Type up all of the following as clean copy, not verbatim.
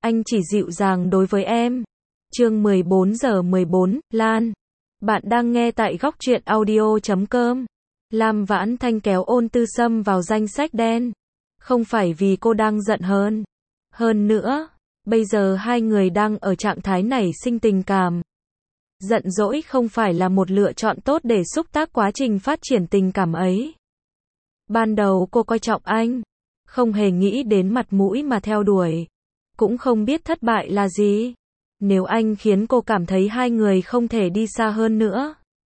anh chỉ dịu dàng đối với em. Chương 14:14, Lan. Bạn đang nghe tại góc truyện audio.com. Lam Vãn Thanh kéo Ôn Tư Sâm vào danh sách đen. Không phải vì cô đang giận hơn. Hơn nữa, bây giờ hai người đang ở trạng thái nảy sinh tình cảm. Giận dỗi không phải là một lựa chọn tốt để xúc tác quá trình phát triển tình cảm ấy. Ban đầu cô coi trọng anh, không hề nghĩ đến mặt mũi mà theo đuổi. Cũng không biết thất bại là gì. Nếu anh khiến cô cảm thấy hai người không thể đi xa hơn nữa,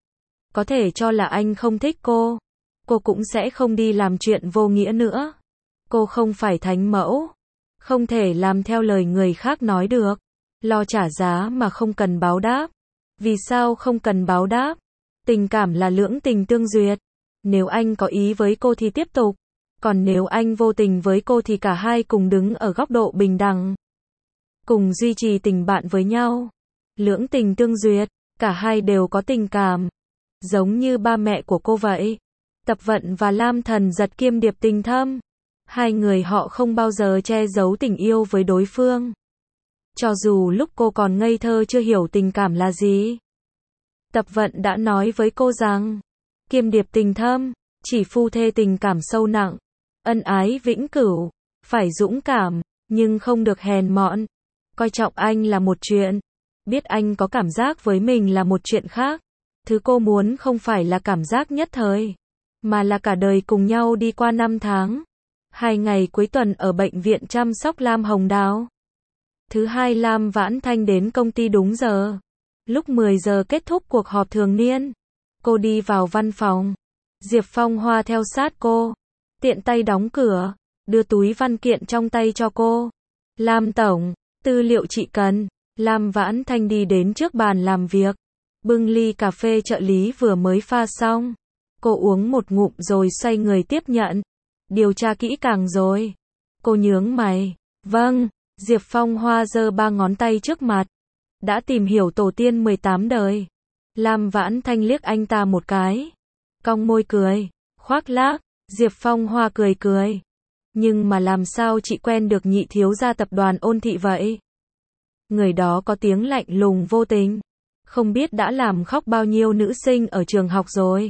có thể cho là anh không thích cô cũng sẽ không đi làm chuyện vô nghĩa nữa. Cô không phải thánh mẫu, không thể làm theo lời người khác nói được. Lo trả giá mà không cần báo đáp. Vì sao không cần báo đáp? Tình cảm là lưỡng tình tương duyệt. Nếu anh có ý với cô thì tiếp tục. Còn nếu anh vô tình với cô thì cả hai cùng đứng ở góc độ bình đẳng, cùng duy trì tình bạn với nhau. Lưỡng tình tương duyệt, cả hai đều có tình cảm. Giống như ba mẹ của cô vậy. Tập Vận và Lam Thần Giật kiêm điệp tình thâm. Hai người họ không bao giờ che giấu tình yêu với đối phương. Cho dù lúc cô còn ngây thơ chưa hiểu tình cảm là gì. Tập Vận đã nói với cô rằng, kiêm điệp tình thâm, chỉ phu thê tình cảm sâu nặng, ân ái vĩnh cửu, phải dũng cảm, nhưng không được hèn mọn. Coi trọng anh là một chuyện, biết anh có cảm giác với mình là một chuyện khác. Thứ cô muốn không phải là cảm giác nhất thời, mà là cả đời cùng nhau đi qua 5 tháng. 2 ngày cuối tuần ở bệnh viện chăm sóc Lam Hồng Đào. Thứ hai Lam Vãn Thanh đến công ty đúng giờ. Lúc 10 giờ kết thúc cuộc họp thường niên. Cô đi vào văn phòng. Diệp Phong Hoa theo sát cô. Tiện tay đóng cửa, đưa túi văn kiện trong tay cho cô. Lam tổng, tư liệu chị cần. Lam Vãn Thanh đi đến trước bàn làm việc. Bưng ly cà phê trợ lý vừa mới pha xong. Cô uống một ngụm rồi xoay người tiếp nhận. Điều tra kỹ càng rồi. Cô nhướng mày. Vâng. Diệp Phong Hoa giơ 3 ngón tay trước mặt. Đã tìm hiểu tổ tiên 18 đời. Lam Vãn Thanh liếc anh ta một cái. Cong môi cười. Khoác lác. Diệp Phong Hoa cười cười. Nhưng mà làm sao chị quen được nhị thiếu gia tập đoàn Ôn Thị vậy? Người đó có tiếng lạnh lùng vô tình. Không biết đã làm khóc bao nhiêu nữ sinh ở trường học rồi.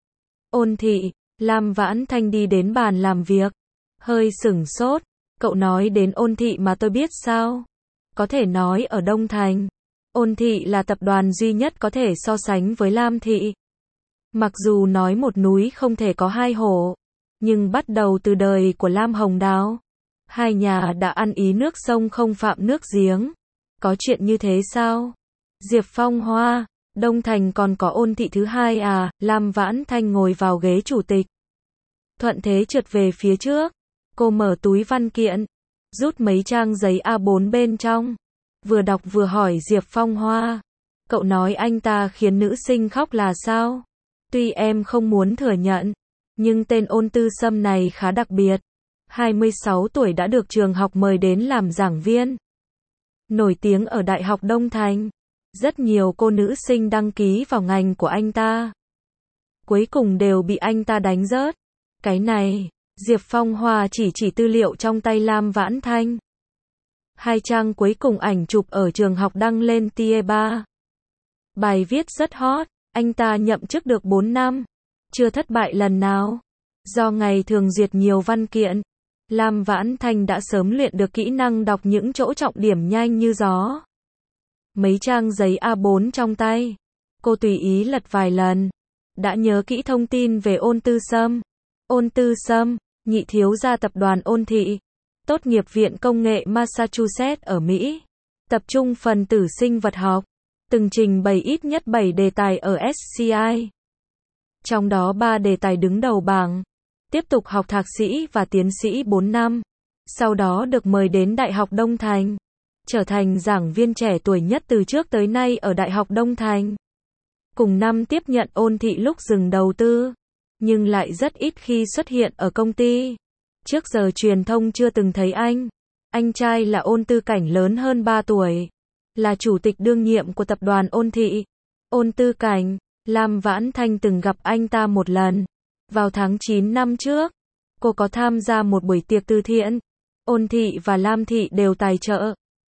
Ôn Thị. Lam Vãn Thanh đi đến bàn làm việc. Hơi sửng sốt. Cậu nói đến Ôn Thị mà tôi biết sao? Có thể nói ở Đông Thành, Ôn Thị là tập đoàn duy nhất có thể so sánh với Lam Thị. Mặc dù nói một núi không thể có hai hổ, nhưng bắt đầu từ đời của Lam Hồng Đào, hai nhà đã ăn ý nước sông không phạm nước giếng. Có chuyện như thế sao? Diệp Phong Hoa, Đông Thành còn có Ôn Thị thứ hai à? Lam Vãn Thanh ngồi vào ghế chủ tịch. Thuận thế trượt về phía trước. Cô mở túi văn kiện, rút mấy trang giấy A4 bên trong. Vừa đọc vừa hỏi Diệp Phong Hoa. Cậu nói anh ta khiến nữ sinh khóc là sao? Tuy em không muốn thừa nhận, nhưng tên Ôn Tư Sâm này khá đặc biệt. 26 tuổi đã được trường học mời đến làm giảng viên. Nổi tiếng ở Đại học Đông Thành. Rất nhiều cô nữ sinh đăng ký vào ngành của anh ta. Cuối cùng đều bị anh ta đánh rớt. Cái này, Diệp Phong Hoa chỉ tư liệu trong tay Lam Vãn Thanh. 2 trang cuối cùng ảnh chụp ở trường học đăng lên Tier 3. Bài viết rất hot, anh ta nhậm chức được 4 năm, chưa thất bại lần nào. Do ngày thường duyệt nhiều văn kiện, Lam Vãn Thanh đã sớm luyện được kỹ năng đọc những chỗ trọng điểm nhanh như gió. Mấy trang giấy A4 trong tay, cô tùy ý lật vài lần, đã nhớ kỹ thông tin về Ôn Tư Sâm. Ôn Tư Sâm, nhị thiếu gia tập đoàn Ôn Thị, tốt nghiệp Viện Công nghệ Massachusetts ở Mỹ, tập trung phần tử sinh vật học, từng trình bày ít nhất 7 đề tài ở SCI. Trong đó 3 đề tài đứng đầu bảng, tiếp tục học thạc sĩ và tiến sĩ 4 năm, sau đó được mời đến Đại học Đông Thành, trở thành giảng viên trẻ tuổi nhất từ trước tới nay ở Đại học Đông Thành. Cùng năm tiếp nhận Ôn Thị lúc dừng đầu tư, nhưng lại rất ít khi xuất hiện ở công ty. Trước giờ truyền thông chưa từng thấy anh. Anh trai là Ôn Tư Cảnh lớn hơn 3 tuổi, là chủ tịch đương nhiệm của tập đoàn Ôn Thị. Ôn Tư Cảnh, Lam Vãn Thanh từng gặp anh ta một lần. Vào tháng 9 năm trước, cô có tham gia một buổi tiệc từ thiện. Ôn Thị và Lam Thị đều tài trợ.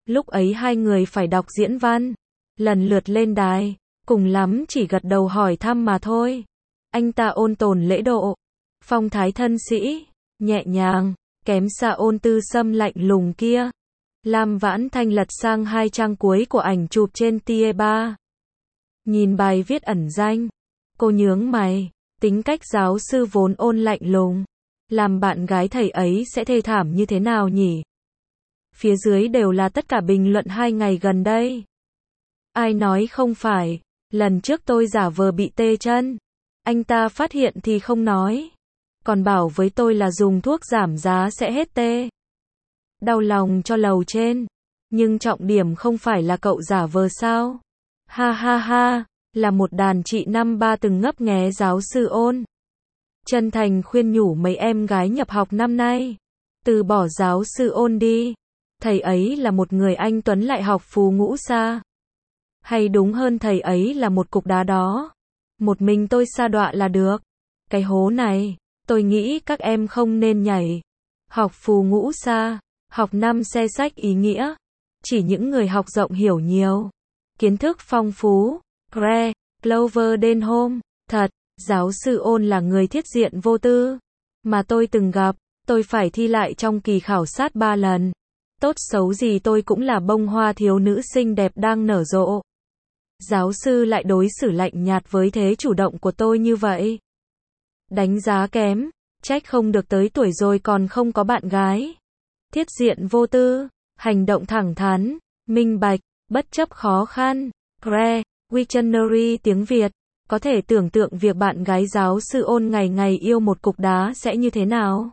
Lúc ấy hai người phải đọc diễn văn, lần lượt lên đài, cùng lắm chỉ gật đầu hỏi thăm mà thôi. Anh ta ôn tồn lễ độ, phong thái thân sĩ, nhẹ nhàng, kém xa Ôn Tư Sâm lạnh lùng kia. Lam Vãn Thanh lật sang hai trang cuối của ảnh chụp trên Tie3. Nhìn bài viết ẩn danh, cô nhướng mày, tính cách giáo sư vốn ôn lạnh lùng, làm bạn gái thầy ấy sẽ thê thảm như thế nào nhỉ? Phía dưới đều là tất cả bình luận 2 ngày gần đây. Ai nói không phải, lần trước tôi giả vờ bị tê chân, anh ta phát hiện thì không nói, còn bảo với tôi là dùng thuốc giảm giá sẽ hết tê. Đau lòng cho lầu trên, nhưng trọng điểm không phải là cậu giả vờ sao? Ha ha ha, là một đàn chị năm ba từng ngấp nghé giáo sư Ôn. Chân thành khuyên nhủ mấy em gái nhập học năm nay, từ bỏ giáo sư Ôn đi. Thầy ấy là một người anh tuấn lại học phù ngũ xa. Hay đúng hơn thầy ấy là một cục đá đó. Một mình tôi sa đọa là được. Cái hố này, tôi nghĩ các em không nên nhảy. Học phù ngũ xa, học 5 xe sách ý nghĩa. Chỉ những người học rộng hiểu nhiều, kiến thức phong phú. Gre, Clover Denholm, thật, giáo sư Ôn là người thiết diện vô tư. Mà tôi từng gặp, tôi phải thi lại trong kỳ khảo sát 3 lần. Tốt xấu gì tôi cũng là bông hoa thiếu nữ xinh đẹp đang nở rộ. Giáo sư lại đối xử lạnh nhạt với thế chủ động của tôi như vậy. Đánh giá kém, trách không được tới tuổi rồi còn không có bạn gái. Thiết diện vô tư, hành động thẳng thắn, minh bạch, bất chấp khó khăn. Gre, Wiktionary tiếng Việt, có thể tưởng tượng việc bạn gái giáo sư Ôn ngày ngày yêu một cục đá sẽ như thế nào.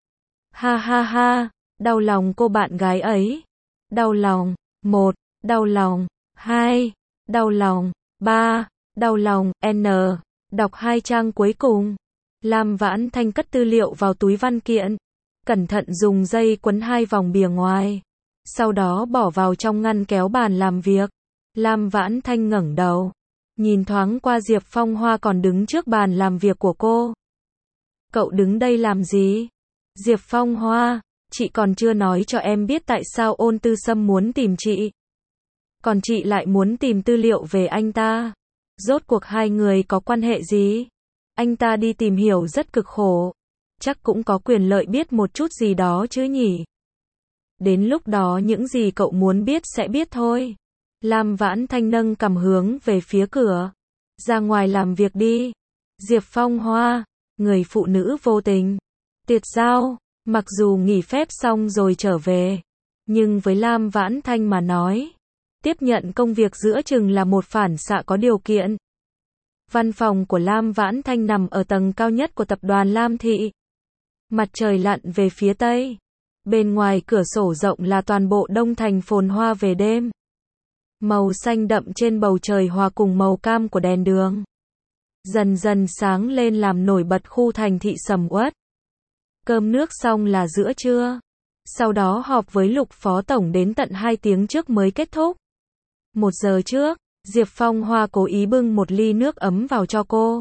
Ha ha ha, đau lòng cô bạn gái ấy. Đau lòng, 1, đau lòng, 2, đau lòng, 3, đau lòng, N. Đọc 2 trang cuối cùng. Lam Vãn Thanh cất tư liệu vào túi văn kiện, cẩn thận dùng dây quấn 2 vòng bìa ngoài, sau đó bỏ vào trong ngăn kéo bàn làm việc. Lam Vãn Thanh ngẩng đầu, nhìn thoáng qua Diệp Phong Hoa còn đứng trước bàn làm việc của cô. Cậu đứng đây làm gì? Diệp Phong Hoa, chị còn chưa nói cho em biết tại sao Ôn Tư Sâm muốn tìm chị. Còn chị lại muốn tìm tư liệu về anh ta. Rốt cuộc hai người có quan hệ gì? Anh ta đi tìm hiểu rất cực khổ. Chắc cũng có quyền lợi biết một chút gì đó chứ nhỉ? Đến lúc đó những gì cậu muốn biết sẽ biết thôi. Lam Vãn Thanh nâng cằm hướng về phía cửa. Ra ngoài làm việc đi. Diệp Phong Hoa, người phụ nữ vô tình, tuyệt giao, mặc dù nghỉ phép xong rồi trở về, nhưng với Lam Vãn Thanh mà nói, tiếp nhận công việc giữa chừng là một phản xạ có điều kiện. Văn phòng của Lam Vãn Thanh nằm ở tầng cao nhất của tập đoàn Lam Thị. Mặt trời lặn về phía tây. Bên ngoài cửa sổ rộng là toàn bộ Đông Thành phồn hoa về đêm. Màu xanh đậm trên bầu trời hòa cùng màu cam của đèn đường, dần dần sáng lên làm nổi bật khu thành thị sầm uất. Cơm nước xong là giữa trưa. Sau đó họp với Lục Phó Tổng đến tận 2 tiếng trước mới kết thúc. 1 giờ trước, Diệp Phong Hoa cố ý bưng một ly nước ấm vào cho cô.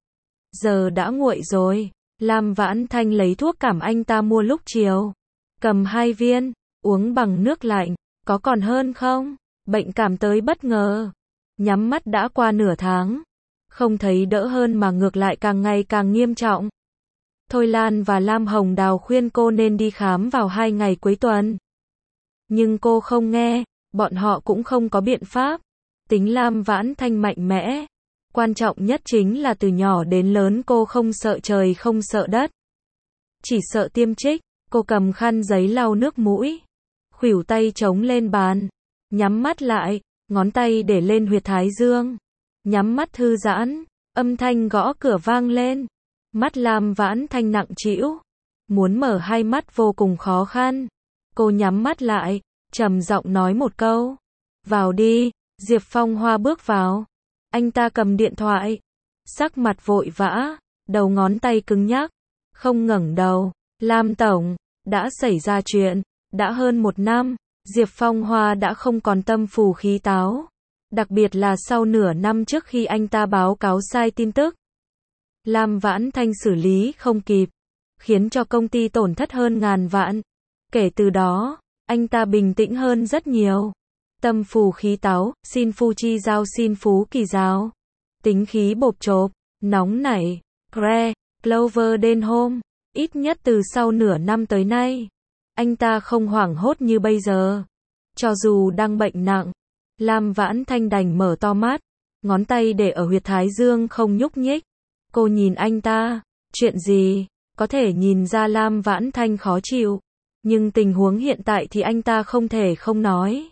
Giờ đã nguội rồi. Lam Vãn Thanh lấy thuốc cảm anh ta mua lúc chiều. Cầm 2 viên, uống bằng nước lạnh. Có còn hơn không? Bệnh cảm tới bất ngờ. Nhắm mắt đã qua nửa tháng. Không thấy đỡ hơn mà ngược lại càng ngày càng nghiêm trọng. Thôi Lan và Lam Hồng Đào khuyên cô nên đi khám vào 2 ngày cuối tuần. Nhưng cô không nghe, bọn họ cũng không có biện pháp. Tính Lam Vãn Thanh mạnh mẽ. Quan trọng nhất chính là từ nhỏ đến lớn cô không sợ trời không sợ đất. Chỉ sợ tiêm trích. Cô cầm khăn giấy lau nước mũi. Khuỷu tay chống lên bàn. Nhắm mắt lại, ngón tay để lên huyệt thái dương. Nhắm mắt thư giãn, âm thanh gõ cửa vang lên. Mắt Lam Vãn Thanh nặng trĩu. Muốn mở hai mắt vô cùng khó khăn. Cô nhắm mắt lại, trầm giọng nói một câu. Vào đi. Diệp Phong Hoa bước vào. Anh ta cầm điện thoại. Sắc mặt vội vã, đầu ngón tay cứng nhắc. Không ngẩng đầu. Lam Tổng, đã xảy ra chuyện. Đã hơn 1 năm, Diệp Phong Hoa đã không còn tâm phù khí táo. Đặc biệt là sau nửa năm trước khi anh ta báo cáo sai tin tức. Lam Vãn Thanh xử lý không kịp, khiến cho công ty tổn thất hơn ngàn vạn. Kể từ đó, Anh ta bình tĩnh hơn rất nhiều. Tâm phù khí táo, xin phu chi giao xin phú kỳ giao. Tính khí bộp chộp, nóng nảy, Gre, Clover đen hôm. Ít nhất từ sau nửa năm tới nay, anh ta không hoảng hốt như bây giờ. Cho dù đang bệnh nặng, Lam Vãn Thanh đành mở to mắt, ngón tay để ở huyệt thái dương không nhúc nhích. Cô nhìn anh ta, chuyện gì? Có thể nhìn ra Lam Vãn Thanh khó chịu, nhưng tình huống hiện tại thì anh ta không thể không nói.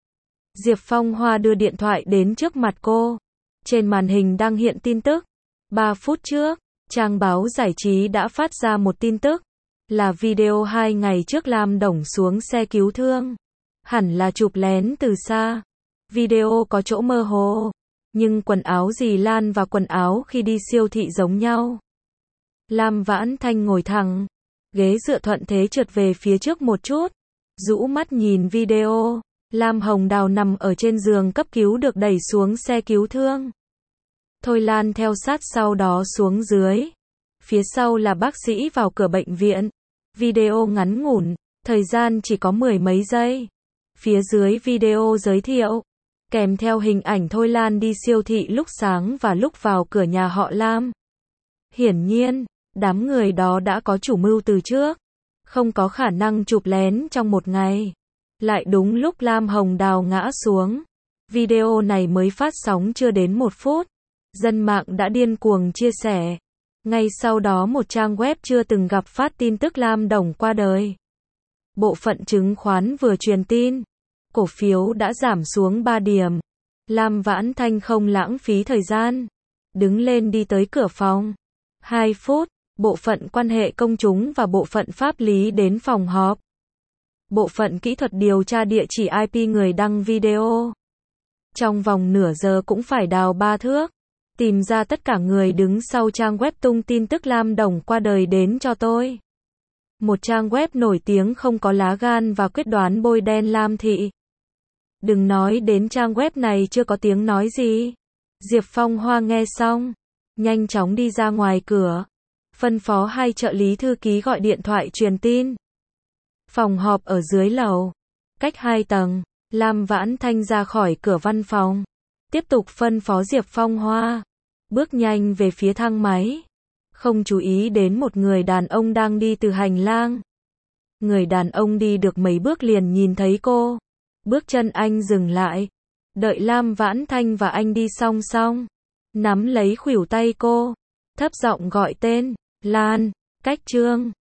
Diệp Phong Hoa đưa điện thoại đến trước mặt cô. Trên màn hình đang hiện tin tức. 3 phút trước, trang báo giải trí đã phát ra một tin tức, là video 2 ngày trước Lam Đồng xuống xe cứu thương. Hẳn là chụp lén từ xa. Video có chỗ mơ hồ, nhưng quần áo dì Lan và quần áo khi đi siêu thị giống nhau. Lam Vãn Thanh ngồi thẳng, ghế dựa thuận thế trượt về phía trước một chút, rũ mắt nhìn video. Lam Hồng Đào nằm ở trên giường cấp cứu được đẩy xuống xe cứu thương. Thôi Lan theo sát sau đó xuống dưới. Phía sau là bác sĩ vào cửa bệnh viện. Video ngắn ngủn, thời gian chỉ có 10 mấy giây. Phía dưới video giới thiệu, kèm theo hình ảnh Thôi Lan đi siêu thị lúc sáng và lúc vào cửa nhà họ Lam. Hiển nhiên, đám người đó đã có chủ mưu từ trước, không có khả năng chụp lén trong một ngày. Lại đúng lúc Lam Hồng Đào ngã xuống. Video này mới phát sóng chưa đến 1 phút. Dân mạng đã điên cuồng chia sẻ. Ngay sau đó một trang web chưa từng gặp phát tin tức Lam Đồng qua đời. Bộ phận chứng khoán vừa truyền tin, cổ phiếu đã giảm xuống 3 điểm. Lam Vãn Thanh không lãng phí thời gian, đứng lên đi tới cửa phòng. 2 phút, bộ phận quan hệ công chúng và bộ phận pháp lý đến phòng họp. Bộ phận kỹ thuật điều tra địa chỉ IP người đăng video. Trong vòng nửa giờ cũng phải đào 3 thước, tìm ra tất cả người đứng sau trang web tung tin tức Lam Đồng qua đời đến cho tôi. Một trang web nổi tiếng không có lá gan và quyết đoán bôi đen Lam Thị. Đừng nói đến trang web này chưa có tiếng nói gì. Diệp Phong Hoa nghe xong, nhanh chóng đi ra ngoài cửa, phân phó 2 trợ lý thư ký gọi điện thoại truyền tin. Phòng họp ở dưới lầu, cách 2 tầng, Lam Vãn Thanh ra khỏi cửa văn phòng, tiếp tục phân phó Diệp Phong Hoa, bước nhanh về phía thang máy, không chú ý đến một người đàn ông đang đi từ hành lang. Người đàn ông đi được mấy bước liền nhìn thấy cô, bước chân anh dừng lại, đợi Lam Vãn Thanh và anh đi song song, nắm lấy khuỷu tay cô, thấp giọng gọi tên, Lan, Cách Trương.